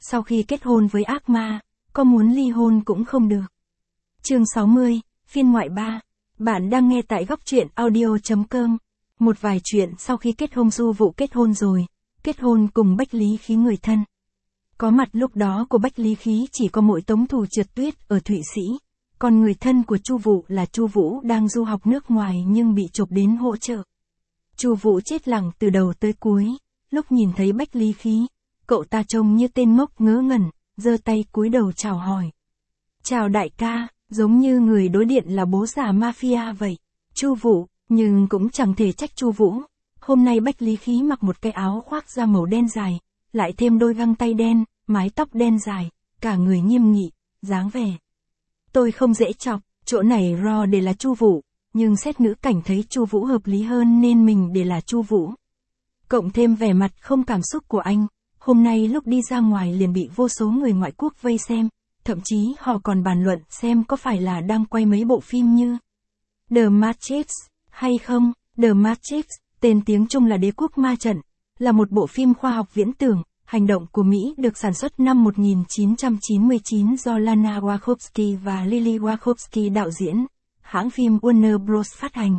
Sau khi kết hôn với ác ma, có muốn ly hôn cũng không được. Chương 60, phiên ngoại 3. Bạn đang nghe tại góc truyện audio.com. Một vài chuyện sau khi kết hôn. Du Vũ kết hôn rồi, kết hôn cùng Bách Lý Khí người thân. Có mặt lúc đó của Bách Lý Khí chỉ có mỗi Tống Thủ Trượt Tuyết ở Thụy Sĩ, còn người thân của Chu Vũ là Chu Vũ đang du học nước ngoài nhưng bị chộp đến hỗ trợ. Chu Vũ chết lặng từ đầu tới cuối, lúc nhìn thấy Bách Lý Khí, cậu ta trông như tên ngốc ngớ ngẩn, giơ tay cúi đầu chào hỏi. Chào đại ca, giống như người đối diện là bố già mafia vậy. Chu Vũ, nhưng cũng chẳng thể trách Chu Vũ. Hôm nay Bách Lý Khí mặc một cái áo khoác da màu đen dài, lại thêm đôi găng tay đen, mái tóc đen dài, cả người nghiêm nghị, dáng vẻ. Tôi không dễ chọc, chỗ này ro để là Chu Vũ, nhưng xét ngữ cảnh thấy Chu Vũ hợp lý hơn nên mình để là Chu Vũ. Cộng thêm vẻ mặt không cảm xúc của anh, hôm nay lúc đi ra ngoài liền bị vô số người ngoại quốc vây xem, thậm chí họ còn bàn luận xem có phải là đang quay mấy bộ phim như The Matrix hay không. The Matrix, tên tiếng Trung là Đế quốc ma trận, là một bộ phim khoa học viễn tưởng, hành động của Mỹ được sản xuất năm 1999 do Lana Wachowski và Lily Wachowski đạo diễn, hãng phim Warner Bros phát hành.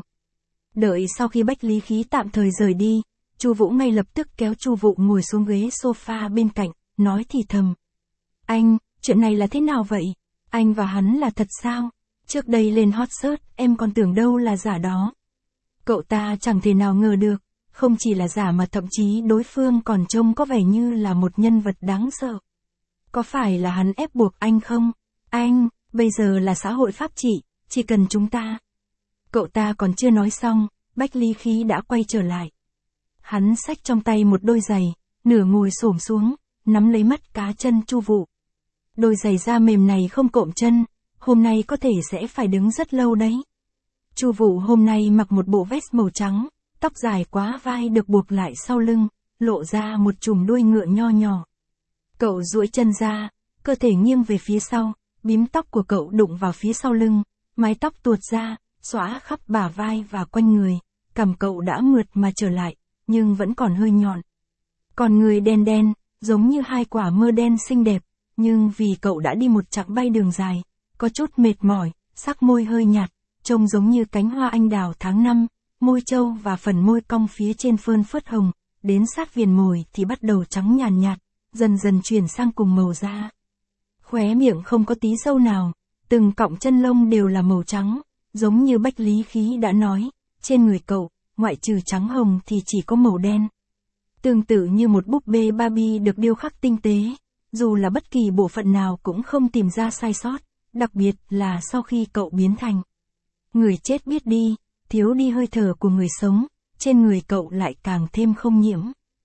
Đợi sau khi Bách Lý Khí tạm thời rời đi, Chu Vũ ngay lập tức kéo Chu Vũ ngồi xuống ghế sofa bên cạnh, nói thì thầm. Anh, chuyện này là thế nào vậy? Anh và hắn là thật sao? Trước đây lên hot search em còn tưởng đâu là giả đó. Cậu ta chẳng thể nào ngờ được, không chỉ là giả mà thậm chí đối phương còn trông có vẻ như là một nhân vật đáng sợ. Có phải là hắn ép buộc anh không? Anh, bây giờ là xã hội pháp trị, chỉ cần chúng ta. Cậu ta còn chưa nói xong, Bách Lý Khí đã quay trở lại. Hắn xách trong tay một đôi giày, nửa ngồi xổm xuống, nắm lấy mắt cá chân Chu Vũ. Đôi giày da mềm này không cộm chân, hôm nay có thể sẽ phải đứng rất lâu đấy. Chu Vũ hôm nay mặc một bộ vest màu trắng, tóc dài quá vai được buộc lại sau lưng, lộ ra một chùm đuôi ngựa nho nhỏ. Cậu duỗi chân ra, cơ thể nghiêng về phía sau, bím tóc của cậu đụng vào phía sau lưng, mái tóc tuột ra, xõa khắp bả vai và quanh người, cằm cậu đã mượt mà trở lại, nhưng vẫn còn hơi nhọn. Còn người đen đen, giống như hai quả mơ đen xinh đẹp, nhưng vì cậu đã đi một chặng bay đường dài, có chút mệt mỏi, sắc môi hơi nhạt, trông giống như cánh hoa anh đào tháng 5, môi trâu và phần môi cong phía trên phơn phớt hồng, đến sát viền môi thì bắt đầu trắng nhàn nhạt, dần dần chuyển sang cùng màu da. Khóe miệng không có tí râu nào, từng cọng chân lông đều là màu trắng, giống như Bách Lý Khí đã nói, trên người cậu, ngoại trừ trắng hồng thì chỉ có màu đen. Tương tự như một búp bê Barbie được điêu khắc tinh tế, dù là bất kỳ bộ phận nào cũng không tìm ra sai sót, đặc biệt là sau khi cậu biến thành người chết biết đi, thiếu đi hơi thở của người sống, trên người cậu lại càng thêm không nhiễm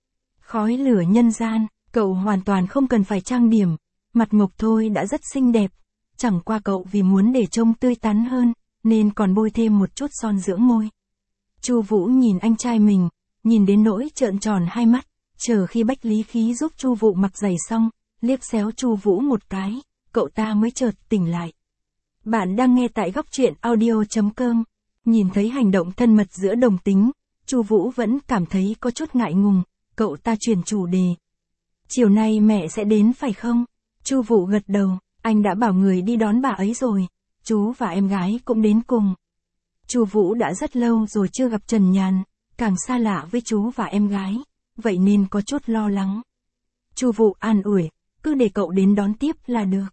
khói lửa nhân gian, cậu hoàn toàn không cần phải trang điểm, mặt mộc thôi đã rất xinh đẹp, chẳng qua cậu vì muốn để trông tươi tắn hơn, nên còn bôi thêm một chút son dưỡng môi. Chu Vũ nhìn anh trai mình, nhìn đến nỗi trợn tròn hai mắt, chờ khi Bách Lý Khí giúp Chu Vũ mặc giày xong, liếc xéo Chu Vũ một cái, cậu ta mới chợt tỉnh lại. Bạn đang nghe tại góc truyện audio.com. Nhìn thấy hành động thân mật giữa đồng tính, Chu Vũ vẫn cảm thấy có chút ngại ngùng, cậu ta chuyển chủ đề. Chiều nay mẹ sẽ đến phải không? Chu Vũ gật đầu, anh đã bảo người đi đón bà ấy rồi, chú và em gái cũng đến cùng. Chu Vũ đã rất lâu rồi chưa gặp Trần Nhàn, càng xa lạ với chú và em gái, vậy nên có chút lo lắng. Chu Vũ an ủi, cứ để cậu đến đón tiếp là được.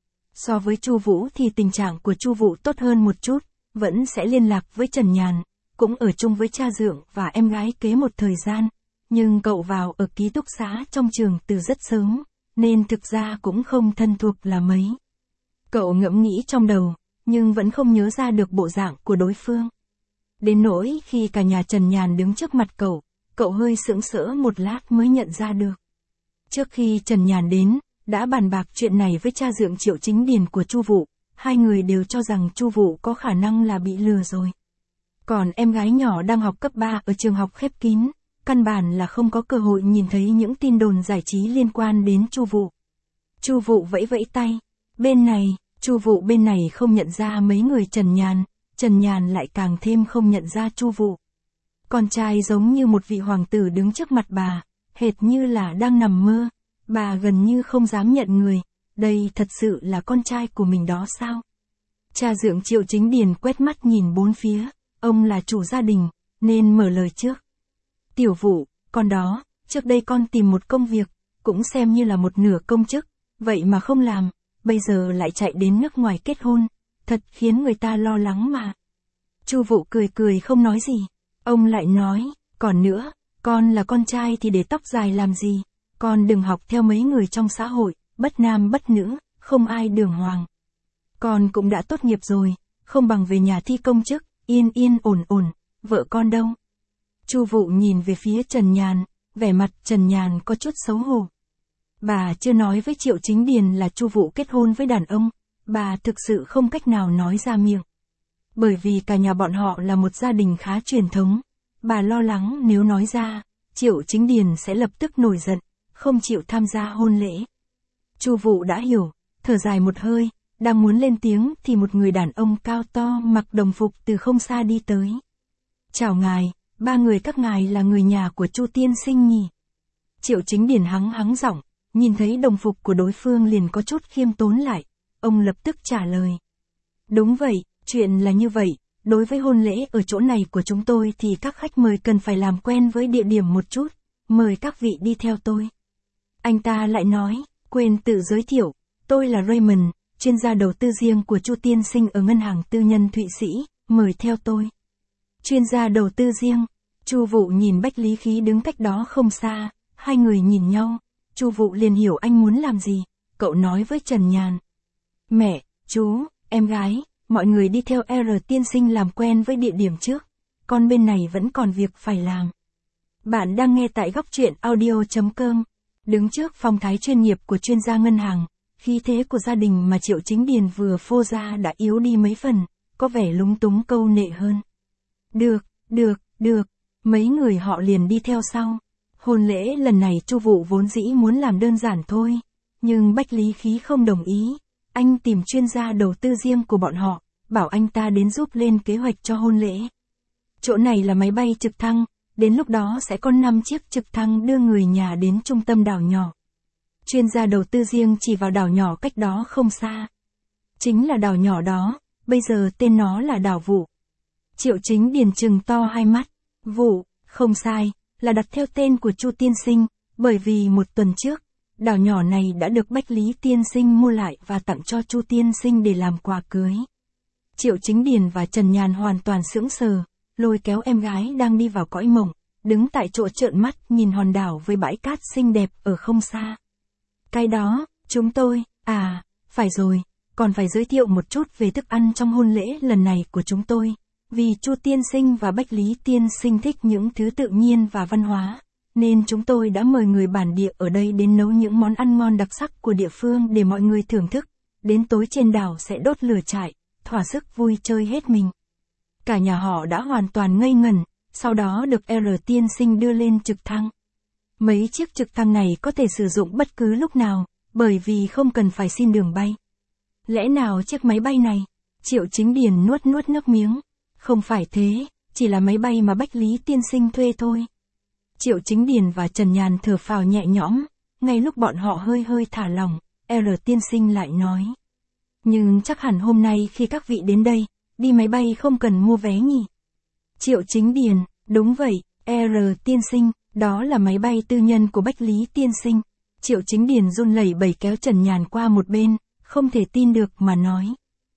So với Chu Vũ thì tình trạng của Chu Vũ tốt hơn một chút, vẫn sẽ liên lạc với Trần Nhàn, cũng ở chung với cha dượng và em gái kế một thời gian, nhưng cậu vào ở ký túc xá trong trường từ rất sớm, nên thực ra cũng không thân thuộc là mấy. Cậu ngẫm nghĩ trong đầu, nhưng vẫn không nhớ ra được bộ dạng của đối phương. Đến nỗi khi cả nhà Trần Nhàn đứng trước mặt cậu hơi sững sỡ một lát mới nhận ra được. Trước khi Trần Nhàn đến, đã bàn bạc chuyện này với cha dượng Triệu Chính Điền của Chu Vũ, hai người đều cho rằng Chu Vũ có khả năng là bị lừa rồi. Còn em gái nhỏ đang học cấp 3 ở trường học khép kín, căn bản là không có cơ hội nhìn thấy những tin đồn giải trí liên quan đến Chu Vũ. Chu Vũ vẫy vẫy tay, bên này, Chu Vũ bên này không nhận ra mấy người Trần Nhàn lại càng thêm không nhận ra Chu Vũ. Con trai giống như một vị hoàng tử đứng trước mặt bà, hệt như là đang nằm mơ, Bà gần như không dám nhận người, đây thật sự là con trai của mình đó sao? Cha dượng Triệu Chính Điền quét mắt nhìn bốn phía, ông là chủ gia đình, nên mở lời trước. Tiểu Vũ, con đó, trước đây con tìm một công việc, cũng xem như là một nửa công chức, vậy mà không làm, bây giờ lại chạy đến nước ngoài kết hôn, thật khiến người ta lo lắng mà. Chu Vũ cười cười không nói gì, ông lại nói, còn nữa, con là con trai thì để tóc dài làm gì, con đừng học theo mấy người trong xã hội, bất nam bất nữ, không ai đường hoàng. Con cũng đã tốt nghiệp rồi, không bằng về nhà thi công chức, yên yên ổn ổn, vợ con đâu? Chu Vũ nhìn về phía Trần Nhàn, vẻ mặt Trần Nhàn có chút xấu hổ. Bà chưa nói với Triệu Chính Điền là Chu Vũ kết hôn với đàn ông, bà thực sự không cách nào nói ra miệng. Bởi vì cả nhà bọn họ là một gia đình khá truyền thống, bà lo lắng nếu nói ra, Triệu Chính Điền sẽ lập tức nổi giận, không chịu tham gia hôn lễ. Chu Vũ đã hiểu, thở dài một hơi, đang muốn lên tiếng thì một người đàn ông cao to mặc đồng phục từ không xa đi tới. Chào ngài, ba người các ngài là người nhà của Chu tiên sinh nhỉ? Triệu Chính Điền hắng giọng, nhìn thấy đồng phục của đối phương liền có chút khiêm tốn lại, ông lập tức trả lời. Đúng vậy, chuyện là như vậy, đối với hôn lễ ở chỗ này của chúng tôi thì các khách mời cần phải làm quen với địa điểm một chút, mời các vị đi theo tôi. Anh ta lại nói, quên tự giới thiệu, tôi là Raymond, chuyên gia đầu tư riêng của Chu tiên sinh ở ngân hàng tư nhân Thụy Sĩ, mời theo tôi. Chuyên gia đầu tư riêng, Chu Vũ nhìn Bách Lý Khí đứng cách đó không xa, hai người nhìn nhau, Chu Vũ liền hiểu anh muốn làm gì, cậu nói với Trần Nhàn. Mẹ, chú, em gái, mọi người đi theo R tiên sinh làm quen với địa điểm trước, con bên này vẫn còn việc phải làm. Bạn đang nghe tại góc truyện audio.com, đứng trước phong thái chuyên nghiệp của chuyên gia ngân hàng, khí thế của gia đình mà Triệu Chính Điền vừa phô ra đã yếu đi mấy phần, có vẻ lúng túng câu nệ hơn. Được, mấy người họ liền đi theo sau. Hôn lễ lần này Chu Vũ vốn dĩ muốn làm đơn giản thôi, nhưng Bách Lý Khí không đồng ý, anh tìm chuyên gia đầu tư riêng của bọn họ, bảo anh ta đến giúp lên kế hoạch cho hôn lễ. Chỗ này là máy bay trực thăng, đến lúc đó sẽ có 5 chiếc trực thăng đưa người nhà đến trung tâm đảo nhỏ. Chuyên gia đầu tư riêng chỉ vào đảo nhỏ cách đó không xa. Chính là đảo nhỏ đó, bây giờ tên nó là đảo Vũ. Triệu Chính Điền trừng to hai mắt, Vũ, không sai, là đặt theo tên của Chu tiên sinh, bởi vì một tuần trước, đảo nhỏ này đã được Bách Lý tiên sinh mua lại và tặng cho Chu tiên sinh để làm quà cưới. Triệu Chính Điền và Trần Nhàn hoàn toàn sững sờ, lôi kéo em gái đang đi vào cõi mộng, đứng tại chỗ trợn mắt nhìn hòn đảo với bãi cát xinh đẹp ở không xa. Cái đó, chúng tôi, phải rồi, còn phải giới thiệu một chút về thức ăn trong hôn lễ lần này của chúng tôi. Vì Chu tiên sinh và Bách Lý tiên sinh thích những thứ tự nhiên và văn hóa, nên chúng tôi đã mời người bản địa ở đây đến nấu những món ăn ngon đặc sắc của địa phương để mọi người thưởng thức. Đến tối trên đảo sẽ đốt lửa trại, thỏa sức vui chơi hết mình. Cả nhà họ đã hoàn toàn ngây ngẩn, sau đó được R tiên sinh đưa lên trực thăng. Mấy chiếc trực thăng này có thể sử dụng bất cứ lúc nào, bởi vì không cần phải xin đường bay. Lẽ nào chiếc máy bay này? Triệu Chính Điền nuốt nước miếng. Không phải thế, chỉ là máy bay mà Bách Lý tiên sinh thuê thôi. Triệu Chính Điền và Trần Nhàn thở phào nhẹ nhõm, ngay lúc bọn họ hơi thả lỏng, R tiên sinh lại nói. Nhưng chắc hẳn hôm nay khi các vị đến đây, đi máy bay không cần mua vé nhỉ? Triệu Chính Điền, đúng vậy, R tiên sinh, đó là máy bay tư nhân của Bách Lý tiên sinh. Triệu Chính Điền run lẩy bẩy kéo Trần Nhàn qua một bên, không thể tin được mà nói.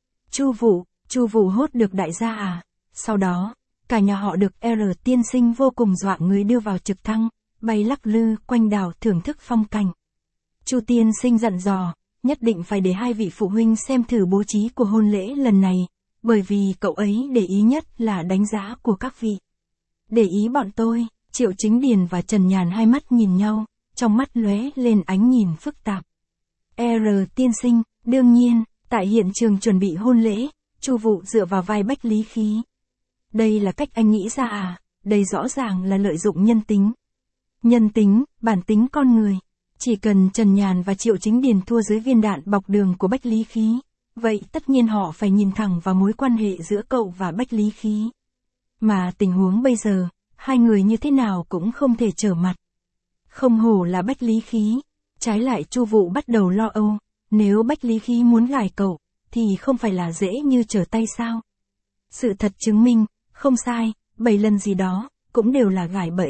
Chu Vũ hốt được đại gia à? Sau đó, cả nhà họ được R tiên sinh vô cùng dọa người đưa vào trực thăng, bay lắc lư quanh đảo thưởng thức phong cảnh. Chu tiên sinh dặn dò, nhất định phải để hai vị phụ huynh xem thử bố trí của hôn lễ lần này, bởi vì cậu ấy để ý nhất là đánh giá của các vị. Để ý bọn tôi, Triệu Chính Điền và Trần Nhàn hai mắt nhìn nhau, trong mắt lóe lên ánh nhìn phức tạp. R tiên sinh, đương nhiên, tại hiện trường chuẩn bị hôn lễ, Chu Vũ dựa vào vai Bách Lý Khí. Đây là cách anh nghĩ ra à? Đây rõ ràng là lợi dụng nhân tính. Nhân tính, bản tính con người. Chỉ cần Trần Nhàn và Triệu Chính Điền thua dưới viên đạn bọc đường của Bách Lý Khí, vậy tất nhiên họ phải nhìn thẳng vào mối quan hệ giữa cậu và Bách Lý Khí. Mà tình huống bây giờ, hai người như thế nào cũng không thể trở mặt. Không hổ là Bách Lý Khí. Trái lại Chu Vũ bắt đầu lo âu, nếu Bách Lý Khí muốn gài cậu, thì không phải là dễ như trở tay sao? Sự thật chứng minh, không sai, 7 lần gì đó, cũng đều là gài bẫy.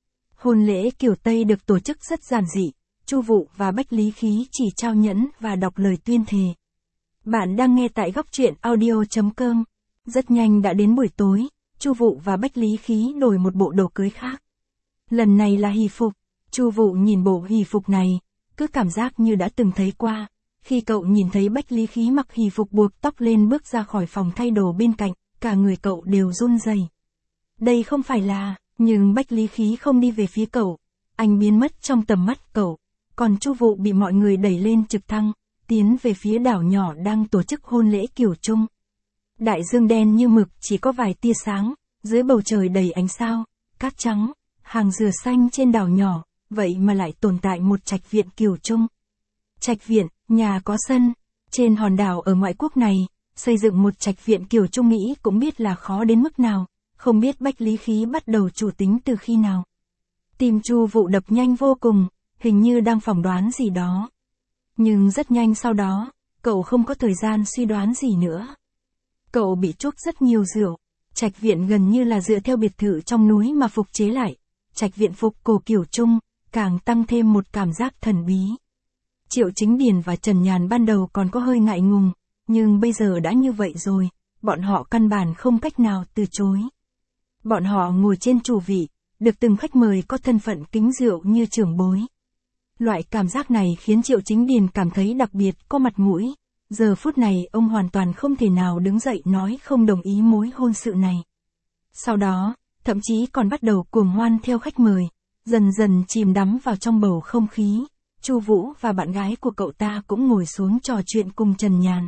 Hôn lễ kiểu Tây được tổ chức rất giản dị, Chu Vũ và Bách Lý Khí chỉ trao nhẫn và đọc lời tuyên thề. Bạn đang nghe tại góc truyện audio.com. Rất nhanh đã đến buổi tối, Chu Vũ và Bách Lý Khí đổi một bộ đồ cưới khác. Lần này là hỷ phục. Chu Vũ nhìn bộ hỷ phục này, cứ cảm giác như đã từng thấy qua. Khi cậu nhìn thấy Bách Lý Khí mặc hỷ phục buộc tóc lên bước ra khỏi phòng thay đồ bên cạnh, cả người cậu đều run rẩy. Đây không phải là, nhưng Bách Lý Khí không đi về phía cậu, anh biến mất trong tầm mắt cậu, còn Chu Vũ bị mọi người đẩy lên trực thăng, tiến về phía đảo nhỏ đang tổ chức hôn lễ kiểu Trung. Đại dương đen như mực chỉ có vài tia sáng, dưới bầu trời đầy ánh sao, cát trắng, hàng dừa xanh trên đảo nhỏ, vậy mà lại tồn tại một trạch viện kiểu Trung. Trạch viện, nhà có sân, trên hòn đảo ở ngoại quốc này, xây dựng một trạch viện kiểu Trung nghĩ cũng biết là khó đến mức nào, không biết Bách Lý Khí bắt đầu chủ tính từ khi nào. Tim Chu Vũ đập nhanh vô cùng, hình như đang phỏng đoán gì đó. Nhưng rất nhanh sau đó, cậu không có thời gian suy đoán gì nữa. Cậu bị chuốc rất nhiều rượu, trạch viện gần như là dựa theo biệt thự trong núi mà phục chế lại, trạch viện phục cổ kiểu Trung, càng tăng thêm một cảm giác thần bí. Triệu Chính Điền và Trần Nhàn ban đầu còn có hơi ngại ngùng, nhưng bây giờ đã như vậy rồi, bọn họ căn bản không cách nào từ chối. Bọn họ ngồi trên chủ vị, được từng khách mời có thân phận kính rượu như trưởng bối. Loại cảm giác này khiến Triệu Chính Điền cảm thấy đặc biệt có mặt mũi. Giờ phút này ông hoàn toàn không thể nào đứng dậy nói không đồng ý mối hôn sự này. Sau đó, thậm chí còn bắt đầu cuồng hoan theo khách mời, dần dần chìm đắm vào trong bầu không khí. Chu Vũ và bạn gái của cậu ta cũng ngồi xuống trò chuyện cùng Trần Nhàn.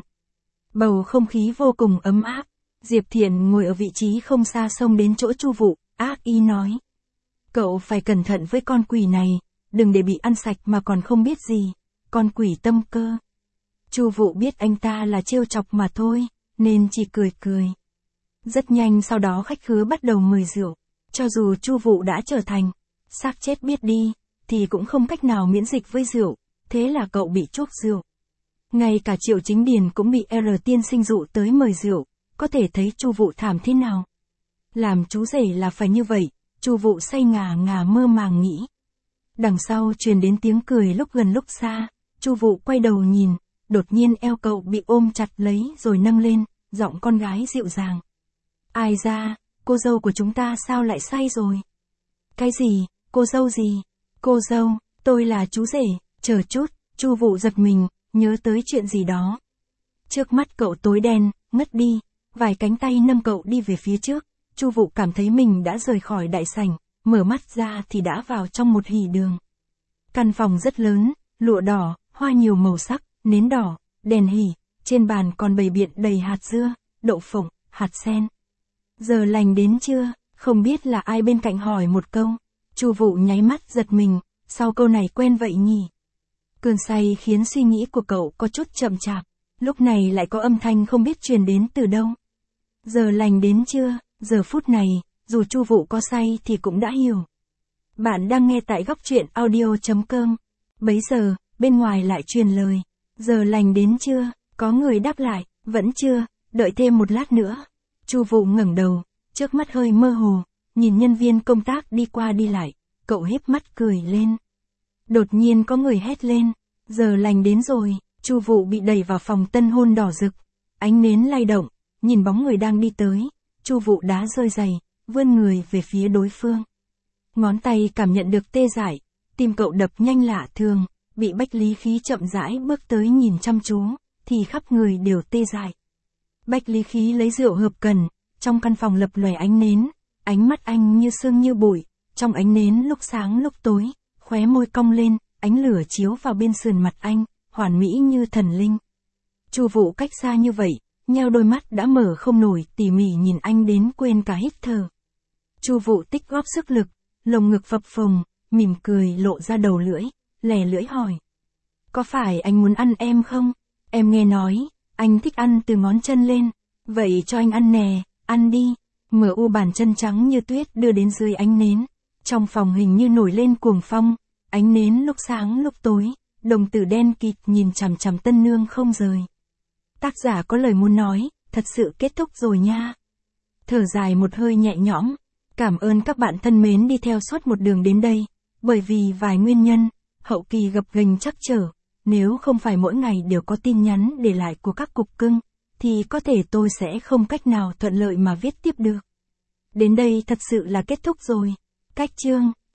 Bầu không khí vô cùng ấm áp. Diệp Thiện ngồi ở vị trí không xa xông đến chỗ Chu Vũ, ác ý nói: "Cậu phải cẩn thận với con quỷ này, đừng để bị ăn sạch mà còn không biết gì, con quỷ tâm cơ." Chu Vũ biết anh ta là trêu chọc mà thôi, nên chỉ cười cười. Rất nhanh sau đó khách khứa bắt đầu mời rượu, cho dù Chu Vũ đã trở thành xác chết biết đi, thì cũng không cách nào miễn dịch với rượu, thế là cậu bị chuốc rượu. Ngay cả Triệu Chính Điền cũng bị R tiên sinh dụ tới mời rượu, có thể thấy Chu Vũ thảm thế nào. Làm chú rể là phải như vậy, Chu Vũ say ngà ngà mơ màng nghĩ. Đằng sau truyền đến tiếng cười lúc gần lúc xa, Chu Vũ quay đầu nhìn, đột nhiên eo cậu bị ôm chặt lấy rồi nâng lên, giọng con gái dịu dàng: "Ai ra, cô dâu của chúng ta sao lại say rồi?" "Cái gì, cô dâu gì?" "Cô dâu, tôi là chú rể." "Chờ chút." Chu Vũ giật mình, nhớ tới chuyện gì đó. Trước mắt cậu tối đen, ngất đi, vài cánh tay nâng cậu đi về phía trước. Chu Vũ cảm thấy mình đã rời khỏi đại sảnh, mở mắt ra thì đã vào trong một hỉ đường. Căn phòng rất lớn, lụa đỏ, hoa nhiều màu sắc, nến đỏ, đèn hỉ, trên bàn còn bày biện đầy hạt dưa, đậu phộng, hạt sen. "Giờ lành đến chưa?" Không biết là ai bên cạnh hỏi một câu. Chu Vũ nháy mắt giật mình, sau câu này quen vậy nhỉ. Cơn say khiến suy nghĩ của cậu có chút chậm chạp, lúc này lại có âm thanh không biết truyền đến từ đâu. "Giờ lành đến chưa?" Giờ phút này, dù Chu Vũ có say thì cũng đã hiểu. Bạn đang nghe tại góc truyện audio.com. Bấy giờ, bên ngoài lại truyền lời: "Giờ lành đến chưa?" Có người đáp lại: "Vẫn chưa, đợi thêm một lát nữa." Chu Vũ ngẩng đầu, trước mắt hơi mơ hồ, nhìn nhân viên công tác đi qua đi lại, cậu híp mắt cười lên. Đột nhiên có người hét lên: "Giờ lành đến rồi." Chu Vũ bị đẩy vào phòng tân hôn đỏ rực, ánh nến lay động, nhìn bóng người đang đi tới, Chu Vũ đá rơi giày, vươn người về phía đối phương. Ngón tay cảm nhận được tê dại, tim cậu đập nhanh lạ thường, bị Bách Lý Khí chậm rãi bước tới nhìn chăm chú, thì khắp người đều tê dại. Bách Lý Khí lấy rượu hợp cần, trong căn phòng lập lòe ánh nến, ánh mắt anh như sương như bụi, trong ánh nến lúc sáng lúc tối, khóe môi cong lên, ánh lửa chiếu vào bên sườn mặt anh, hoàn mỹ như thần linh. Chu Vũ cách xa như vậy, nheo đôi mắt đã mở không nổi, tỉ mỉ nhìn anh đến quên cả hít thở. Chu Vũ tích góp sức lực, lồng ngực phập phồng, mỉm cười lộ ra đầu lưỡi, lè lưỡi hỏi: "Có phải anh muốn ăn em không? Em nghe nói, anh thích ăn từ ngón chân lên, vậy cho anh ăn nè, ăn đi." MU bàn chân trắng như tuyết đưa đến dưới ánh nến. Trong phòng hình như nổi lên cuồng phong, ánh nến lúc sáng lúc tối, đồng tử đen kịt nhìn chằm chằm tân nương không rời. Tác giả có lời muốn nói, thật sự kết thúc rồi nha. Thở dài một hơi nhẹ nhõm, cảm ơn các bạn thân mến đi theo suốt một đường đến đây, bởi vì vài nguyên nhân, hậu kỳ gập ghềnh trắc trở, nếu không phải mỗi ngày đều có tin nhắn để lại của các cục cưng, thì có thể tôi sẽ không cách nào thuận lợi mà viết tiếp được. Đến đây thật sự là kết thúc rồi. Cách chương